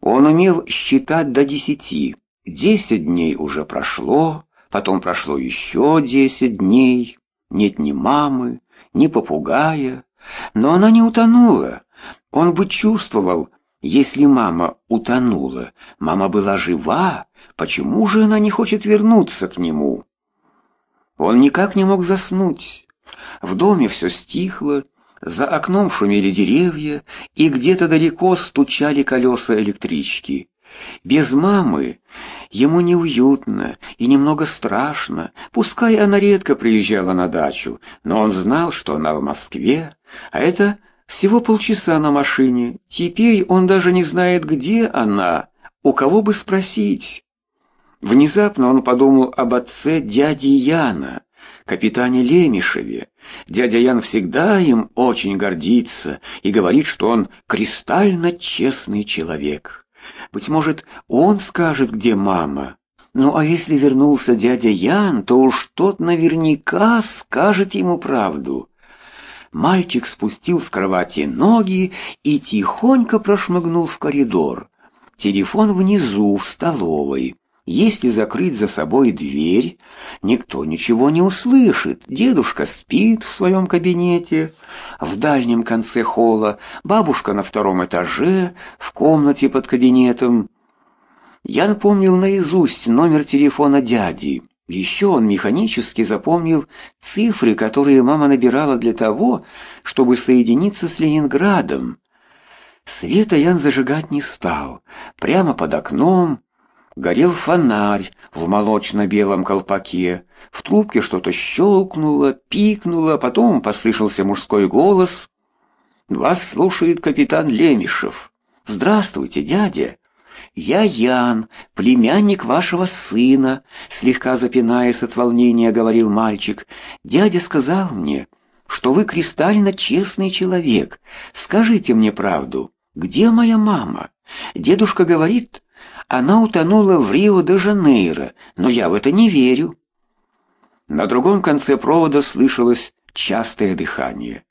Он умел считать до 10. 10 дней уже прошло, потом прошло еще 10 дней. Нет ни мамы, ни попугая, но она не утонула. Он бы чувствовал, если мама утонула. Мама была жива, почему же она не хочет вернуться к нему? Он никак не мог заснуть. В доме все стихло, за окном шумели деревья, и где-то далеко стучали колеса электрички. Без мамы ему неуютно и немного страшно, пускай она редко приезжала на дачу, но он знал, что она в Москве, а это всего полчаса на машине. Теперь он даже не знает, где она, у кого бы спросить. Внезапно он подумал об отце дяди Яна, капитане Лемешеве. Дядя Ян всегда им очень гордится и говорит, что он кристально честный человек. Быть может, он скажет, где мама. Ну а если вернулся дядя Ян, то уж тот наверняка скажет ему правду. Мальчик спустил с кровати ноги и тихонько прошмыгнул в коридор. Телефон внизу, в столовой. Если закрыть за собой дверь, никто ничего не услышит. Дедушка спит в своем кабинете, в дальнем конце холла, бабушка на 2-м этаже, в комнате под кабинетом. Ян помнил наизусть номер телефона дяди. Еще он механически запомнил цифры, которые мама набирала для того, чтобы соединиться с Ленинградом. Света Ян зажигать не стал. Прямо под окном горел фонарь в молочно-белом колпаке. В трубке что-то щелкнуло, пикнуло, потом послышался мужской голос. «Вас слушает капитан Лемешев». «Здравствуйте, дядя. Я Ян, племянник вашего сына», слегка запинаясь от волнения, говорил мальчик. «Дядя сказал мне, что вы кристально честный человек. Скажите мне правду, где моя мама? Дедушка говорит, она утонула в Рио-де-Жанейро, но я в это не верю». На другом конце провода слышалось частое дыхание.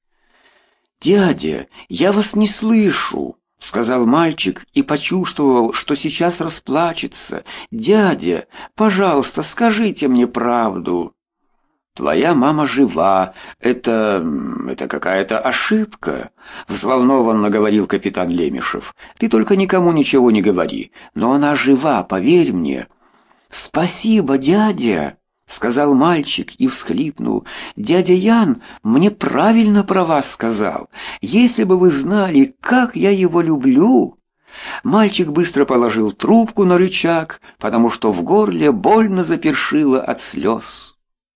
«Дядя, я вас не слышу», — сказал мальчик и почувствовал, что сейчас расплачется. «Дядя, пожалуйста, скажите мне правду». «Твоя мама жива. Это какая-то ошибка», — взволнованно говорил капитан Лемешев. «Ты только никому ничего не говори. Но она жива, поверь мне». «Спасибо, дядя», — сказал мальчик и всхлипнул. «Дядя Ян мне правильно про вас сказал. Если бы вы знали, как я его люблю». Мальчик быстро положил трубку на рычаг, потому что в горле больно запершило от слез.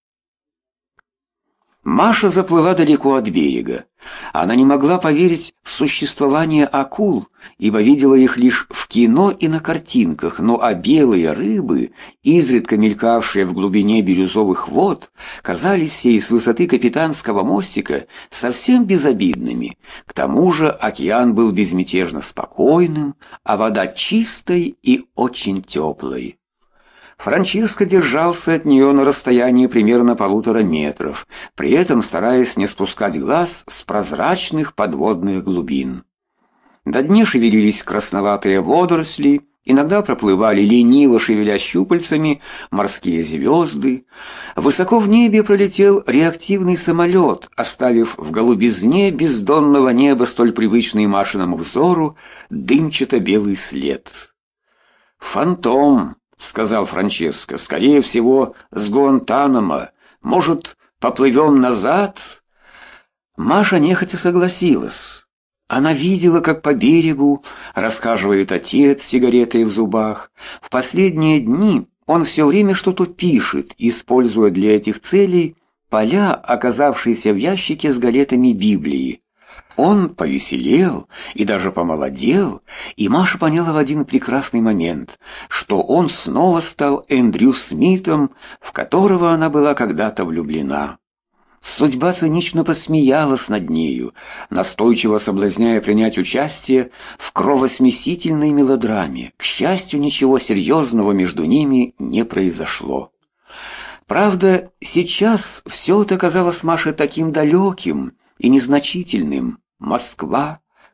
Маша заплыла далеко от берега. Она не могла поверить в существование акул, ибо видела их лишь в кино и на картинках, но белые рыбы, изредка мелькавшие в глубине бирюзовых вод, казались ей с высоты капитанского мостика совсем безобидными. К тому же океан был безмятежно спокойным, а вода чистой и очень теплой. Франческо держался от нее на расстоянии примерно 1,5 метров, при этом стараясь не спускать глаз с прозрачных подводных глубин. На дне шевелились красноватые водоросли, иногда проплывали лениво шевеля щупальцами морские звезды. Высоко в небе пролетел реактивный самолет, оставив в голубизне бездонного неба столь привычный Машиному взору дымчато-белый след. «Фантом», — сказал Франческо, — «скорее всего, с Гуантанамо. Может, поплывем назад?» Маша нехотя согласилась. Она видела, как по берегу расхаживает отец с сигаретой в зубах. В последние дни он все время что-то пишет, используя для этих целей поля, оказавшиеся в ящике с галетами Библии. Он повеселел и даже помолодел, и Маша поняла в один прекрасный момент, что он снова стал Эндрю Смитом, в которого она была когда-то влюблена. Судьба цинично посмеялась над нею, настойчиво соблазняя принять участие в кровосмесительной мелодраме. К счастью, ничего серьезного между ними не произошло. Правда, сейчас все это казалось Маше таким далеким и незначительным. Москва,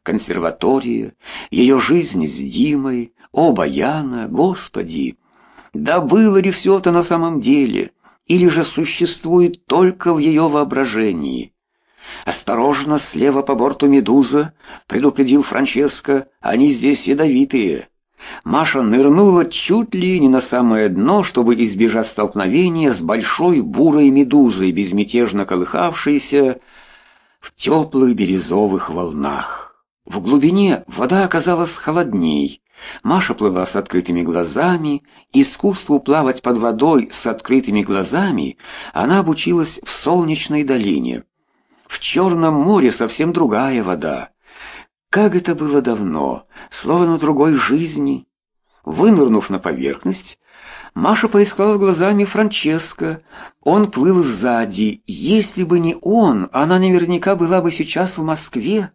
консерватория, ее жизнь с Димой, оба Яна, Господи! Да было ли все это на самом деле, или же существует только в ее воображении? «Осторожно, слева по борту медуза», — предупредил Франческо, — «они здесь ядовитые». Маша нырнула чуть ли не на самое дно, чтобы избежать столкновения с большой бурой медузой, безмятежно колыхавшейся в теплых бирюзовых волнах. В глубине вода оказалась холодней. Маша плыла с открытыми глазами. Искусству плавать под водой с открытыми глазами она обучилась в Солнечной долине. В Черном море совсем другая вода. Как это было давно, словно в другой жизни. Вынырнув на поверхность, Маша поискала глазами Франческо. Он плыл сзади. Если бы не он, она наверняка была бы сейчас в Москве.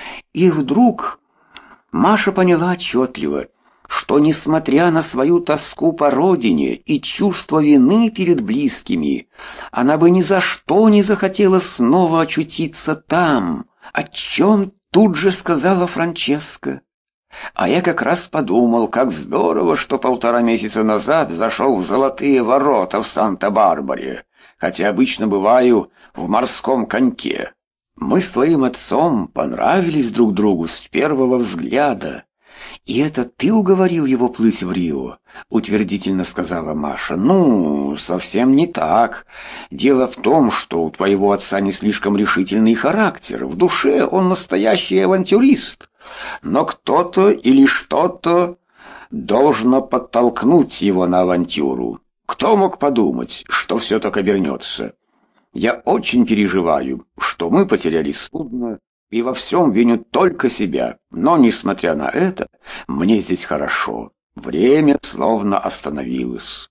И вдруг Маша поняла отчетливо, что, несмотря на свою тоску по родине и чувство вины перед близкими, она бы ни за что не захотела снова очутиться там, о чем тут же сказала Франческо. А я как раз подумал, как здорово, что 1,5 месяца назад зашел в Золотые ворота в Санта-Барбаре, хотя обычно бываю в Морском коньке. Мы с твоим отцом понравились друг другу с первого взгляда. «И это ты уговорил его плыть в Рио?» — утвердительно сказала Маша. «Ну, совсем не так. Дело в том, что у твоего отца не слишком решительный характер. В душе он настоящий авантюрист. Но кто-то или что-то должно подтолкнуть его на авантюру. Кто мог подумать, что все так обернется? Я очень переживаю, что мы потеряли судно, и во всем виню только себя. Но, несмотря на это, мне здесь хорошо. Время словно остановилось».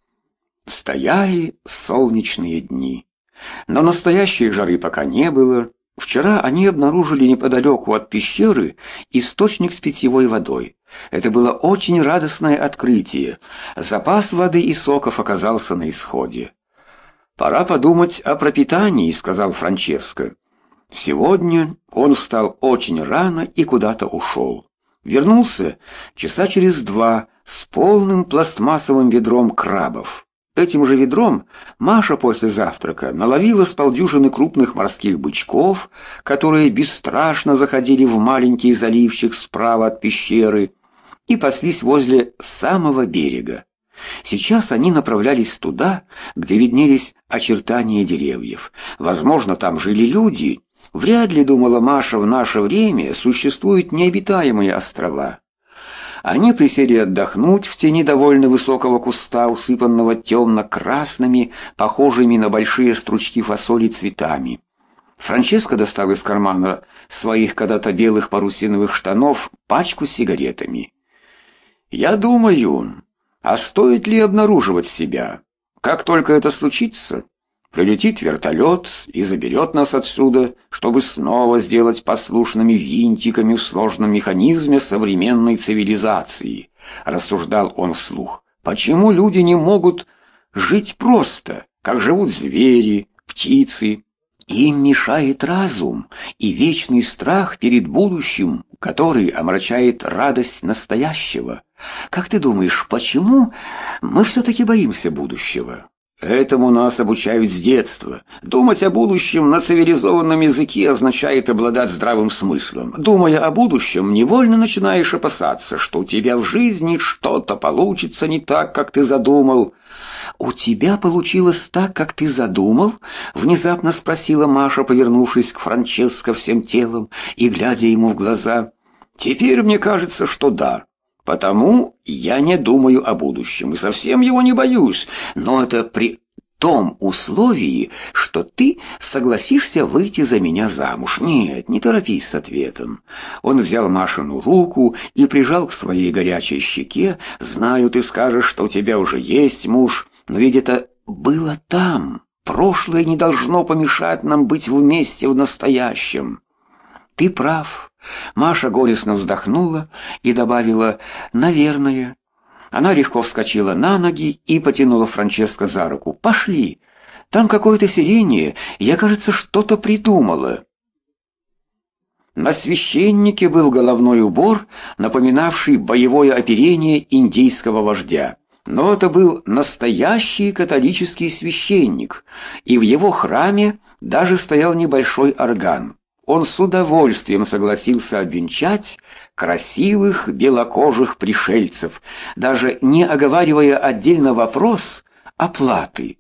Стояли солнечные дни. Но настоящей жары пока не было. Вчера они обнаружили неподалеку от пещеры источник с питьевой водой. Это было очень радостное открытие. Запас воды и соков оказался на исходе. «Пора подумать о пропитании», — сказал Франческо. Сегодня он встал очень рано и куда-то ушел. Вернулся часа через 2 с полным пластмассовым ведром крабов. Этим же ведром Маша после завтрака наловила с полдюжины крупных морских бычков, которые бесстрашно заходили в маленький заливчик справа от пещеры и паслись возле самого берега. Сейчас они направлялись туда, где виднелись очертания деревьев. Возможно, там жили люди. Вряд ли, думала Маша, в наше время существуют необитаемые острова. Они присели отдохнуть в тени довольно высокого куста, усыпанного темно-красными, похожими на большие стручки фасоли цветами. Франческо достал из кармана своих когда-то белых парусиновых штанов пачку с сигаретами. «Я думаю, а стоит ли обнаруживать себя? Как только это случится, прилетит вертолет и заберет нас отсюда, чтобы снова сделать послушными винтиками в сложном механизме современной цивилизации», — рассуждал он вслух. «Почему люди не могут жить просто, как живут звери, птицы? Им мешает разум и вечный страх перед будущим, который омрачает радость настоящего. Как ты думаешь, почему мы все-таки боимся будущего?» «Этому нас обучают с детства. Думать о будущем на цивилизованном языке означает обладать здравым смыслом. Думая о будущем, невольно начинаешь опасаться, что у тебя в жизни что-то получится не так, как ты задумал». «У тебя получилось так, как ты задумал?» — внезапно спросила Маша, повернувшись к Франческо всем телом и глядя ему в глаза. «Теперь мне кажется, что да. Потому я не думаю о будущем и совсем его не боюсь, но это при том условии, что ты согласишься выйти за меня замуж. Нет, не торопись с ответом». Он взял Машину руку и прижал к своей горячей щеке. «Знаю, ты скажешь, что у тебя уже есть муж, но ведь это было там. Прошлое не должно помешать нам быть вместе в настоящем». «Ты прав». Маша горестно вздохнула и добавила: «Наверное». Она легко вскочила на ноги и потянула Франческо за руку. «Пошли. Там какое-то селение. Я, кажется, что-то придумала». На священнике был головной убор, напоминавший боевое оперение индейского вождя. Но это был настоящий католический священник, и в его храме даже стоял небольшой орган. Он с удовольствием согласился обвенчать красивых белокожих пришельцев, даже не оговаривая отдельно вопрос оплаты.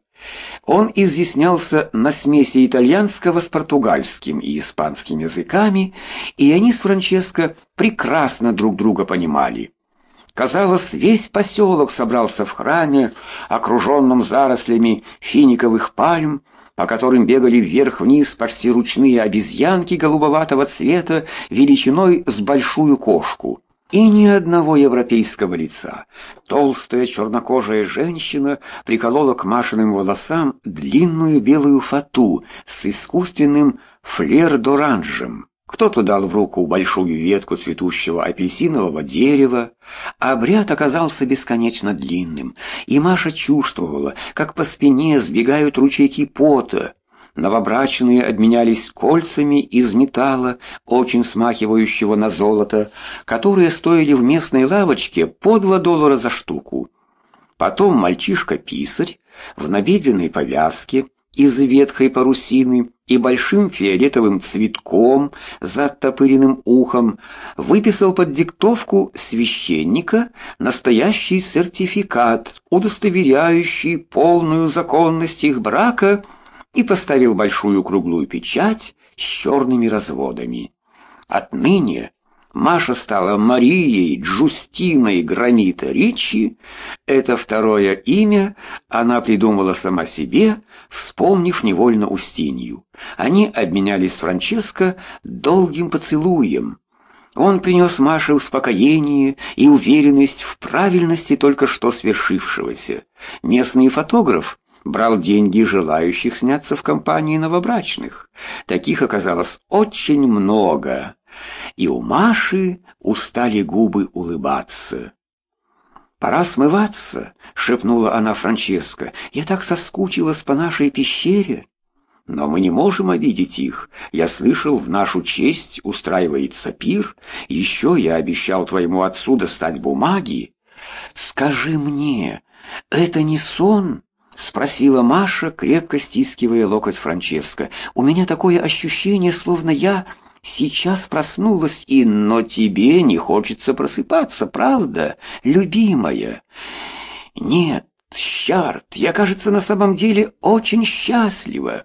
Он изъяснялся на смеси итальянского с португальским и испанским языками, и они с Франческо прекрасно друг друга понимали. Казалось, весь поселок собрался в храме, окруженном зарослями финиковых пальм, по которым бегали вверх-вниз почти ручные обезьянки голубоватого цвета величиной с большую кошку. И ни одного европейского лица. Толстая чернокожая женщина приколола к Машиным волосам длинную белую фату с искусственным флер-д'оранжем. Кто-то дал в руку большую ветку цветущего апельсинового дерева. Обряд оказался бесконечно длинным, и Маша чувствовала, как по спине сбегают ручейки пота. Новобрачные обменялись кольцами из металла, очень смахивающего на золото, которые стоили в местной лавочке по $2 за штуку. Потом мальчишка-писарь в набедренной повязке из ветхой парусины и большим фиолетовым цветком за оттопыренным ухом выписал под диктовку священника настоящий сертификат, удостоверяющий полную законность их брака, и поставил большую круглую печать с черными разводами. Отныне Маша стала Марией Джустиной Гранита Ричи. Это второе имя она придумала сама себе, вспомнив невольно Устинью. Они обменялись с Франческо долгим поцелуем. Он принес Маше успокоение и уверенность в правильности только что свершившегося. Местный фотограф брал деньги желающих сняться в компании новобрачных. Таких оказалось очень много, и у Маши устали губы улыбаться. «Пора смываться», — шепнула она Франческо. «Я так соскучилась по нашей пещере». «Но мы не можем обидеть их. Я слышал, в нашу честь устраивается пир. Еще я обещал твоему отцу достать бумаги». «Скажи мне, это не сон?» — спросила Маша, крепко стискивая локоть Франческо. «У меня такое ощущение, словно я сейчас проснулась, но тебе не хочется просыпаться, правда, любимая?» «Нет, Щарт, я, кажется, на самом деле очень счастлива».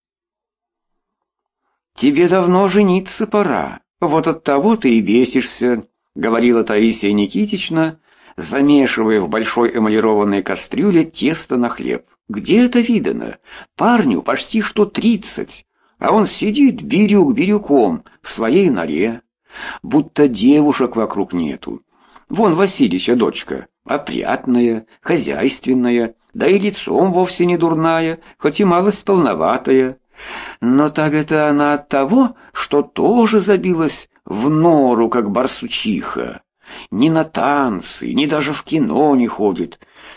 «Тебе давно жениться пора. Вот от того ты и бесишься», — говорила Таисия Никитична, замешивая в большой эмалированной кастрюле тесто на хлеб. «Где это видано? Парню почти что 30, а он сидит бирюк бирюком в своей норе, будто девушек вокруг нету. Вон Василича дочка, опрятная, хозяйственная, да и лицом вовсе не дурная, хоть и малость полноватая. Но так это она от того, что тоже забилась в нору, как барсучиха. Ни на танцы, ни даже в кино не ходит.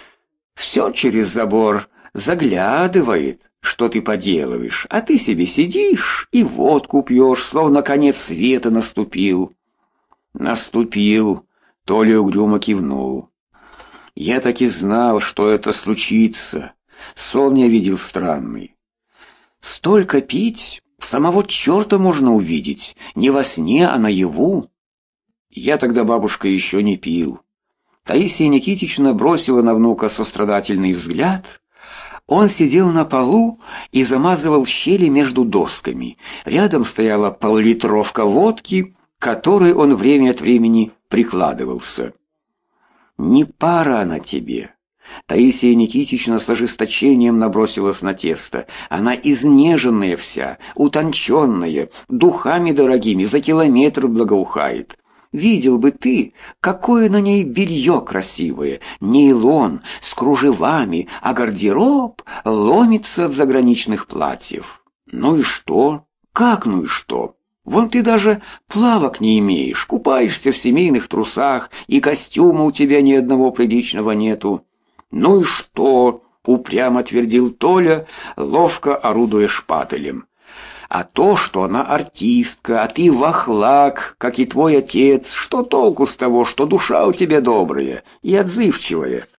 Все через забор заглядывает, что ты поделываешь, а ты себе сидишь и водку пьешь, словно конец света наступил». «Наступил», — Толя угрюмо кивнул. «Я так и знал, что это случится. Сон я видел странный». «Столько пить, самого черта можно увидеть, не во сне, а наяву». «Я тогда, бабушка, еще не пил». Таисия Никитична бросила на внука сострадательный взгляд. Он сидел на полу и замазывал щели между досками. Рядом стояла пол-литровка водки, к которой он время от времени прикладывался. «Не пара она тебе». Таисия Никитична с ожесточением набросилась на тесто. Она изнеженная вся, утонченная, духами дорогими, за километр благоухает. Видел бы ты, какое на ней белье красивое, нейлон, с кружевами, а гардероб ломится от заграничных платьев. Ну и что? Как ну и что? Вон ты даже плавок не имеешь, купаешься в семейных трусах, и костюма у тебя ни одного приличного нету. «Ну и что?» — упрямо твердил Толя, ловко орудуя шпателем. А то, что она артистка, а ты вахлак, как и твой отец, что толку с того, что душа у тебя добрая и отзывчивая?